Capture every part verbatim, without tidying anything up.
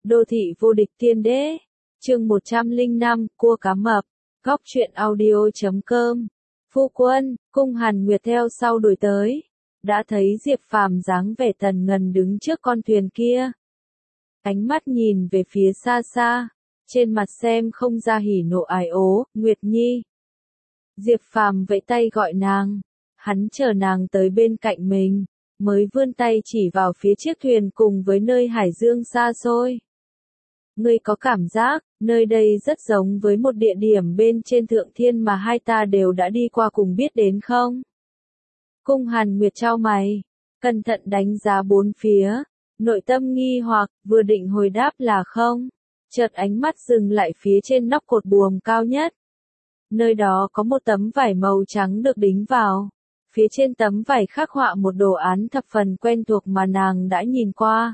Đô thị vô địch tiên đế. Chương một trăm lẻ năm, cua cá mập. Góc truyện audio chấm com. Phu quân, Cung Hàn Nguyệt theo sau đuổi tới. Đã thấy Diệp Phàm dáng vẻ tần ngần đứng trước con thuyền kia. Ánh mắt nhìn về phía xa xa. Trên mặt xem không ra hỉ nộ ái ố, Nguyệt Nhi. Diệp Phàm vẫy tay gọi nàng. Hắn chờ nàng tới bên cạnh mình. Mới vươn tay chỉ vào phía chiếc thuyền cùng với nơi hải dương xa xôi. Ngươi có cảm giác, nơi đây rất giống với một địa điểm bên trên thượng thiên mà hai ta đều đã đi qua cùng biết đến không? Cung Hàn Nguyệt chau mày, cẩn thận đánh giá bốn phía, nội tâm nghi hoặc, vừa định hồi đáp là không. Chợt ánh mắt dừng lại phía trên nóc cột buồm cao nhất. Nơi đó có một tấm vải màu trắng được đính vào. Phía trên tấm vải khắc họa một đồ án thập phần quen thuộc mà nàng đã nhìn qua.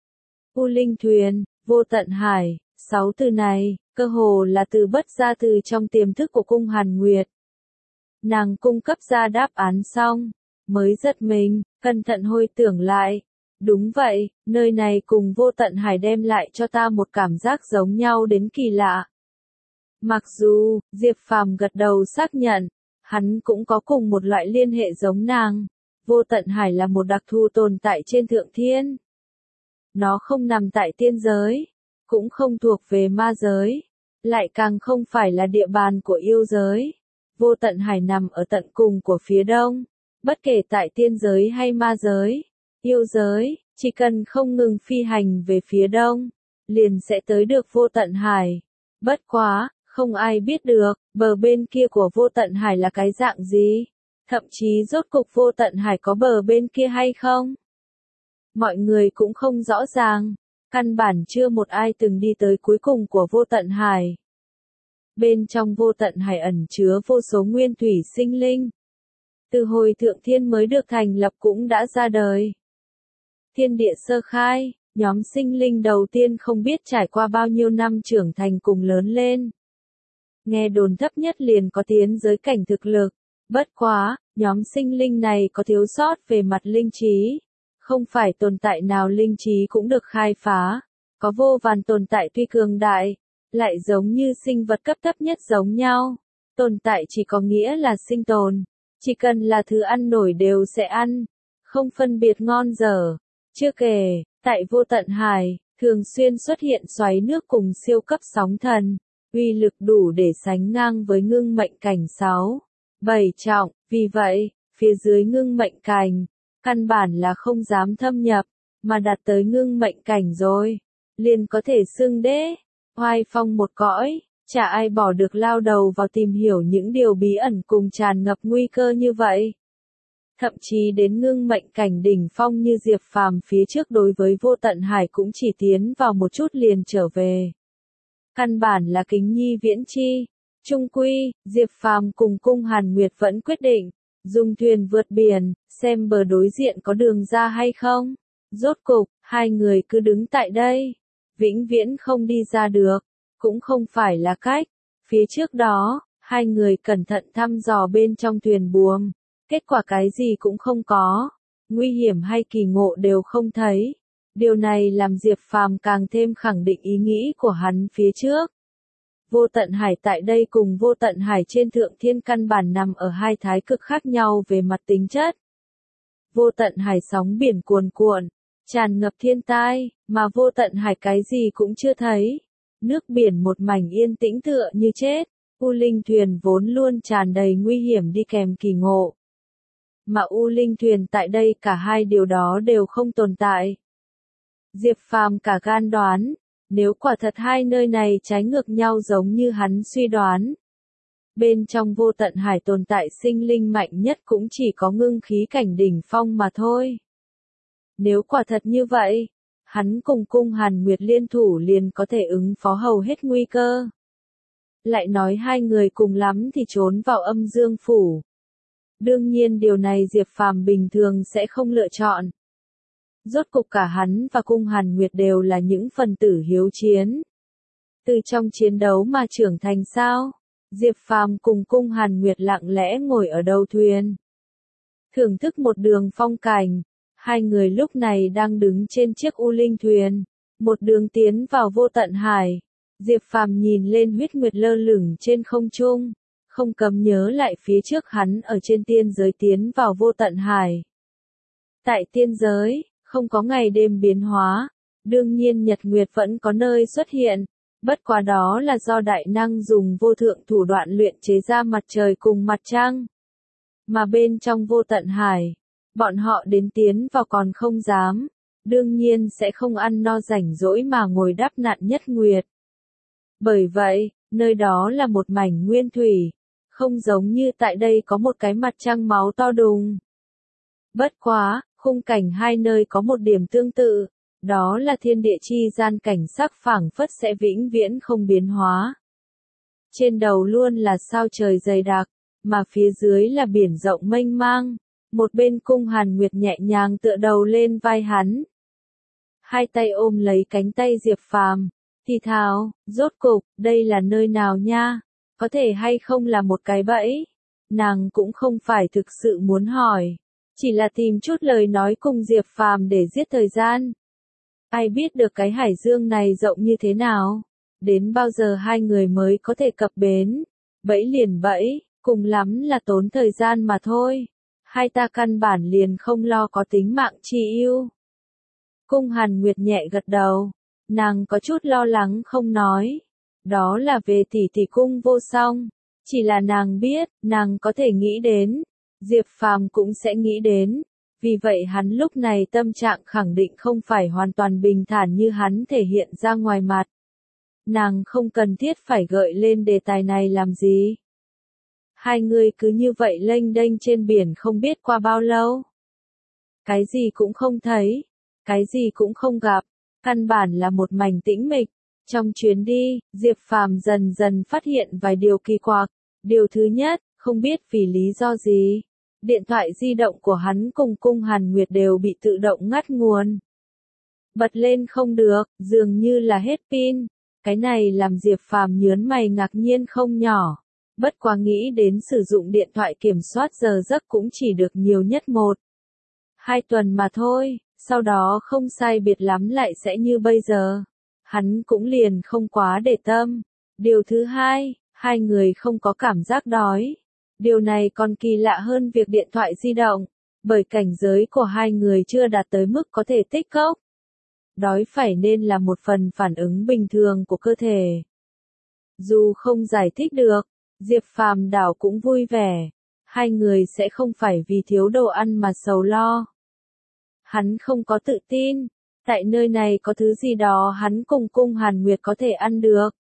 U Linh Thuyền, Vô Tận Hải, sáu từ này, cơ hồ là từ bất ra từ trong tiềm thức của Cung Hàn Nguyệt. Nàng cung cấp ra đáp án xong, mới giật mình, cẩn thận hồi tưởng lại. Đúng vậy, nơi này cùng Vô Tận Hải đem lại cho ta một cảm giác giống nhau đến kỳ lạ. Mặc dù, Diệp Phàm gật đầu xác nhận, hắn cũng có cùng một loại liên hệ giống nàng. Vô Tận Hải là một đặc thù tồn tại trên thượng thiên. Nó không nằm tại tiên giới, cũng không thuộc về ma giới, lại càng không phải là địa bàn của yêu giới. Vô Tận Hải nằm ở tận cùng của phía đông, bất kể tại tiên giới hay ma giới, yêu giới, chỉ cần không ngừng phi hành về phía đông, liền sẽ tới được Vô Tận Hải. Bất quá, không ai biết được, bờ bên kia của Vô Tận Hải là cái dạng gì, thậm chí rốt cục Vô Tận Hải có bờ bên kia hay không. Mọi người cũng không rõ ràng, căn bản chưa một ai từng đi tới cuối cùng của Vô Tận Hải. Bên trong Vô Tận Hải ẩn chứa vô số nguyên thủy sinh linh. Từ hồi thượng thiên mới được thành lập cũng đã ra đời. Thiên địa sơ khai, nhóm sinh linh đầu tiên không biết trải qua bao nhiêu năm trưởng thành cùng lớn lên. Nghe đồn thấp nhất liền có tiến giới cảnh thực lực. Bất quá, nhóm sinh linh này có thiếu sót về mặt linh trí. Không phải tồn tại nào linh trí cũng được khai phá. Có vô vàn tồn tại tuy cường đại, lại giống như sinh vật cấp thấp nhất giống nhau. Tồn tại chỉ có nghĩa là sinh tồn. Chỉ cần là thứ ăn nổi đều sẽ ăn. Không phân biệt ngon dở. Chưa kể, tại Vô Tận Hải, thường xuyên xuất hiện xoáy nước cùng siêu cấp sóng thần. Uy lực đủ để sánh ngang với ngưng mệnh cảnh sáu, bảy trọng. Vì vậy, phía dưới ngưng mệnh cảnh, căn bản là không dám thâm nhập, mà đạt tới ngưng mệnh cảnh rồi, liền có thể xưng đế, oai phong một cõi, chả ai bỏ được lao đầu vào tìm hiểu những điều bí ẩn cùng tràn ngập nguy cơ như vậy. Thậm chí đến ngưng mệnh cảnh đỉnh phong như Diệp Phàm phía trước đối với Vô Tận Hải cũng chỉ tiến vào một chút liền trở về. Căn bản là kính nhi viễn chi. Chung quy, Diệp Phàm cùng Cung Hàn Nguyệt vẫn quyết định dùng thuyền vượt biển, xem bờ đối diện có đường ra hay không. Rốt cục, hai người cứ đứng tại đây, vĩnh viễn không đi ra được, cũng không phải là cách. Phía trước đó, hai người cẩn thận thăm dò bên trong thuyền buồm, kết quả cái gì cũng không có, nguy hiểm hay kỳ ngộ đều không thấy. Điều này làm Diệp Phàm càng thêm khẳng định ý nghĩ của hắn phía trước. Vô Tận Hải tại đây cùng Vô Tận Hải trên thượng thiên căn bản nằm ở hai thái cực khác nhau về mặt tính chất. Vô Tận Hải sóng biển cuồn cuộn, tràn ngập thiên tai, mà Vô Tận Hải cái gì cũng chưa thấy. Nước biển một mảnh yên tĩnh tựa như chết, U Linh Thuyền vốn luôn tràn đầy nguy hiểm đi kèm kỳ ngộ. Mà U Linh Thuyền tại đây cả hai điều đó đều không tồn tại. Diệp Phàm cả gan đoán, nếu quả thật hai nơi này trái ngược nhau giống như hắn suy đoán. Bên trong Vô Tận Hải tồn tại sinh linh mạnh nhất cũng chỉ có ngưng khí cảnh đỉnh phong mà thôi. Nếu quả thật như vậy, hắn cùng Cung Hàn Nguyệt liên thủ liền có thể ứng phó hầu hết nguy cơ. Lại nói hai người cùng lắm thì trốn vào âm dương phủ. Đương nhiên điều này Diệp Phàm bình thường sẽ không lựa chọn. Rốt cục cả hắn và Cung Hàn Nguyệt đều là những phần tử hiếu chiến. Từ trong chiến đấu mà trưởng thành sao? Diệp Phàm cùng Cung Hàn Nguyệt lặng lẽ ngồi ở đầu thuyền. Thưởng thức một đường phong cảnh, hai người lúc này đang đứng trên chiếc U Linh Thuyền. một đường tiến vào vô tận hải. Diệp Phàm nhìn lên huyết nguyệt lơ lửng trên không trung, không cấm nhớ lại phía trước hắn ở trên tiên giới tiến vào vô tận hải. Tại tiên giới, không có ngày đêm biến hóa, đương nhiên nhật nguyệt vẫn có nơi xuất hiện, bất quá đó là do đại năng dùng vô thượng thủ đoạn luyện chế ra mặt trời cùng mặt trăng. Mà bên trong vô tận hải, bọn họ đến tiến vào còn không dám, đương nhiên sẽ không ăn no rảnh rỗi mà ngồi đắp nạn nhất nguyệt. Bởi vậy, nơi đó là một mảnh nguyên thủy, không giống như tại đây có một cái mặt trăng máu to đùng. Bất quá, khung cảnh hai nơi có một điểm tương tự, đó là thiên địa chi gian cảnh sắc phảng phất sẽ vĩnh viễn không biến hóa. Trên đầu luôn là sao trời dày đặc, mà phía dưới là biển rộng mênh mang, một bên Cung Hàn Nguyệt nhẹ nhàng tựa đầu lên vai hắn. Hai tay ôm lấy cánh tay Diệp Phàm, thì thào, rốt cục, đây là nơi nào nha, có thể hay không là một cái bẫy? Nàng cũng không phải thực sự muốn hỏi, chỉ là tìm chút lời nói cùng Diệp Phàm để giết thời gian. Ai biết được cái hải dương này rộng như thế nào, đến bao giờ hai người mới có thể cập bến, bẫy liền bẫy, cùng lắm là tốn thời gian mà thôi, hai ta căn bản liền không lo có tính mạng chi ưu. Cung Hàn Nguyệt nhẹ gật đầu, nàng có chút lo lắng không nói, đó là về tỷ tỷ Cung Vô Song, chỉ là nàng biết, nàng có thể nghĩ đến, Diệp Phàm cũng sẽ nghĩ đến, vì vậy hắn lúc này tâm trạng khẳng định không phải hoàn toàn bình thản như hắn thể hiện ra ngoài mặt. Nàng không cần thiết phải gợi lên đề tài này làm gì. Hai người cứ như vậy lênh đênh trên biển không biết qua bao lâu. Cái gì cũng không thấy, cái gì cũng không gặp, căn bản là một mảnh tĩnh mịch. Trong chuyến đi, Diệp Phàm dần dần phát hiện vài điều kỳ quặc. Điều thứ nhất, không biết vì lý do gì, điện thoại di động của hắn cùng Cung Hàn Nguyệt đều bị tự động ngắt nguồn. Bật lên không được, dường như là hết pin. Cái này làm Diệp Phàm nhớn mày ngạc nhiên không nhỏ. Bất quá nghĩ đến sử dụng điện thoại kiểm soát giờ giấc cũng chỉ được nhiều nhất một, hai tuần mà thôi, sau đó không sai biệt lắm lại sẽ như bây giờ. Hắn cũng liền không quá để tâm. Điều thứ hai, hai người không có cảm giác đói. Điều này còn kỳ lạ hơn việc điện thoại di động, bởi cảnh giới của hai người chưa đạt tới mức có thể tích cốc. Đói phải nên là một phần phản ứng bình thường của cơ thể. Dù không giải thích được, Diệp Phàm đảo cũng vui vẻ. Hai người sẽ không phải vì thiếu đồ ăn mà sầu lo. Hắn không có tự tin, tại nơi này có thứ gì đó hắn cùng Cung Hàn Nguyệt có thể ăn được.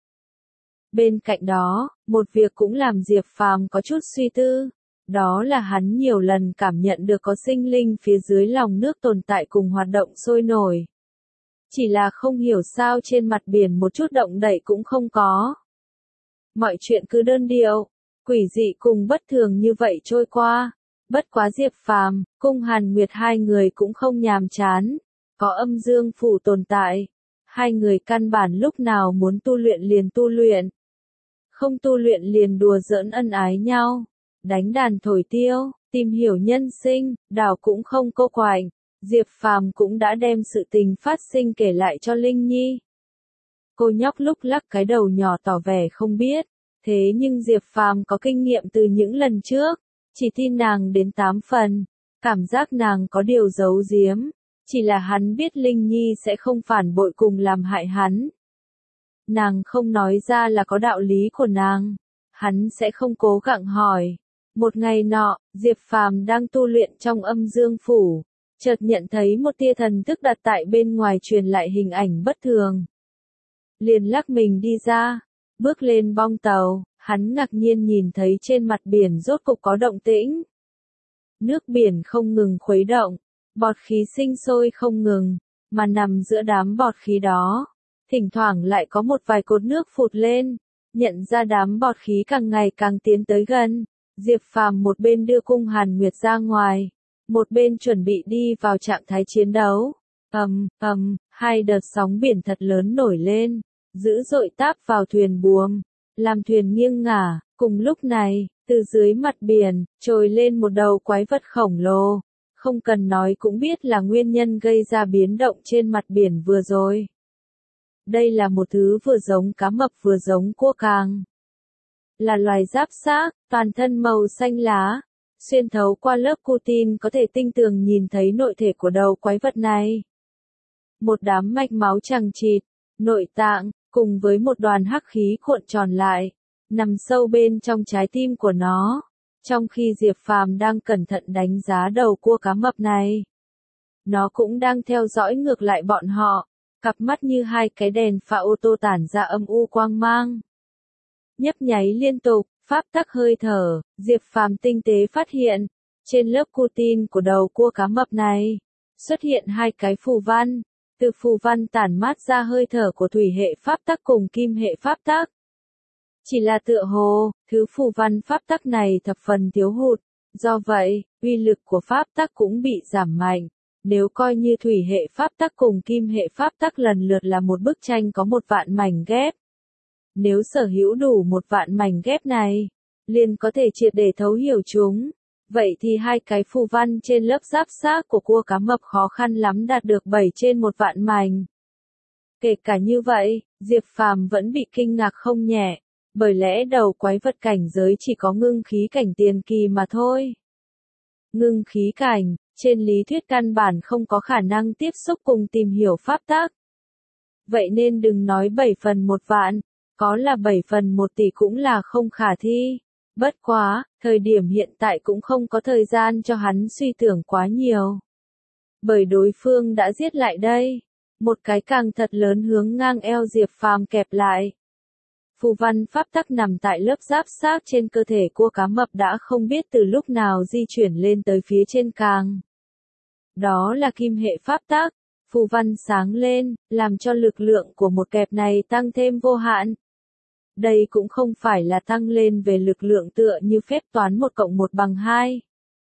Bên cạnh đó, một việc cũng làm Diệp Phàm có chút suy tư, đó là hắn nhiều lần cảm nhận được có sinh linh phía dưới lòng nước tồn tại cùng hoạt động sôi nổi. Chỉ là không hiểu sao trên mặt biển một chút động đậy cũng không có. Mọi chuyện cứ đơn điệu, quỷ dị cùng bất thường như vậy trôi qua. Bất quá Diệp Phàm, Cung Hàn Nguyệt hai người cũng không nhàm chán, có âm dương phủ tồn tại. Hai người căn bản lúc nào muốn tu luyện liền tu luyện. Không tu luyện liền đùa giỡn ân ái nhau, đánh đàn thổi tiêu, tìm hiểu nhân sinh, đảo cũng không cô quạnh. Diệp Phàm cũng đã đem sự tình phát sinh kể lại cho Linh Nhi. Cô nhóc lúc lắc cái đầu nhỏ tỏ vẻ không biết, thế nhưng Diệp Phàm có kinh nghiệm từ những lần trước, chỉ tin nàng đến tám phần, cảm giác nàng có điều giấu giếm, chỉ là hắn biết Linh Nhi sẽ không phản bội cùng làm hại hắn. Nàng không nói ra là có đạo lý của nàng, hắn sẽ không cố gắng hỏi. Một ngày nọ, Diệp Phàm đang tu luyện trong âm dương phủ, chợt nhận thấy một tia thần thức đặt tại bên ngoài truyền lại hình ảnh bất thường. Liền lắc mình đi ra, bước lên bong tàu, hắn ngạc nhiên nhìn thấy trên mặt biển rốt cục có động tĩnh. Nước biển không ngừng khuấy động, bọt khí sinh sôi không ngừng, mà nằm giữa đám bọt khí đó, thỉnh thoảng lại có một vài cột nước phụt lên, nhận ra đám bọt khí càng ngày càng tiến tới gần. Diệp Phàm một bên đưa Cung Hàn Nguyệt ra ngoài, một bên chuẩn bị đi vào trạng thái chiến đấu. Ầm, ầm, hai đợt sóng biển thật lớn nổi lên, dữ dội táp vào thuyền buồm, làm thuyền nghiêng ngả. Cùng lúc này, từ dưới mặt biển, trồi lên một đầu quái vật khổng lồ. Không cần nói cũng biết là nguyên nhân gây ra biến động trên mặt biển vừa rồi. Đây là một thứ vừa giống cá mập vừa giống cua càng. Là loài giáp xác, toàn thân màu xanh lá. Xuyên thấu qua lớp cutin có thể tinh tường nhìn thấy nội thể của đầu quái vật này. Một đám mạch máu chằng chịt, nội tạng, cùng với một đoàn hắc khí cuộn tròn lại, nằm sâu bên trong trái tim của nó. Trong khi Diệp Phàm đang cẩn thận đánh giá đầu cua cá mập này, nó cũng đang theo dõi ngược lại bọn họ, cặp mắt như hai cái đèn pha ô tô tản ra âm u quang mang. Nhấp nháy liên tục, pháp tắc hơi thở, Diệp Phàm tinh tế phát hiện, trên lớp cutin của đầu cua cá mập này, xuất hiện hai cái phù văn, từ phù văn tản mát ra hơi thở của thủy hệ pháp tắc cùng kim hệ pháp tắc. Chỉ là tựa hồ, thứ phù văn pháp tắc này thập phần thiếu hụt, do vậy, uy lực của pháp tắc cũng bị giảm mạnh. Nếu coi như thủy hệ pháp tắc cùng kim hệ pháp tắc lần lượt là một bức tranh có một vạn mảnh ghép. Nếu sở hữu đủ một vạn mảnh ghép này, liền có thể triệt để thấu hiểu chúng. Vậy thì hai cái phù văn trên lớp giáp xác của cua cá mập khó khăn lắm đạt được bảy trên một vạn mảnh. Kể cả như vậy, Diệp Phàm vẫn bị kinh ngạc không nhẹ, bởi lẽ đầu quái vật cảnh giới chỉ có ngưng khí cảnh tiền kỳ mà thôi. Ngưng khí cảnh, trên lý thuyết căn bản không có khả năng tiếp xúc cùng tìm hiểu pháp tắc. Vậy nên đừng nói bảy phần một vạn, có là bảy phần một tỷ cũng là không khả thi. Bất quá, thời điểm hiện tại cũng không có thời gian cho hắn suy tưởng quá nhiều. Bởi đối phương đã giết lại đây. Một cái càng thật lớn hướng ngang eo Diệp Phàm kẹp lại. Phù văn pháp tắc nằm tại lớp giáp xác trên cơ thể cua cá mập đã không biết từ lúc nào di chuyển lên tới phía trên càng. Đó là kim hệ pháp tắc. Phù văn sáng lên, làm cho lực lượng của một kẹp này tăng thêm vô hạn. Đây cũng không phải là tăng lên về lực lượng tựa như phép toán một cộng một bằng hai,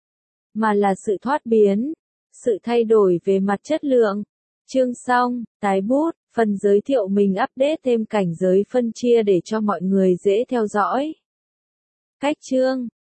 mà là sự thoát biến, sự thay đổi về mặt chất lượng. Chương xong, tái bút, phần giới thiệu mình update thêm cảnh giới phân chia để cho mọi người dễ theo dõi. Cách chương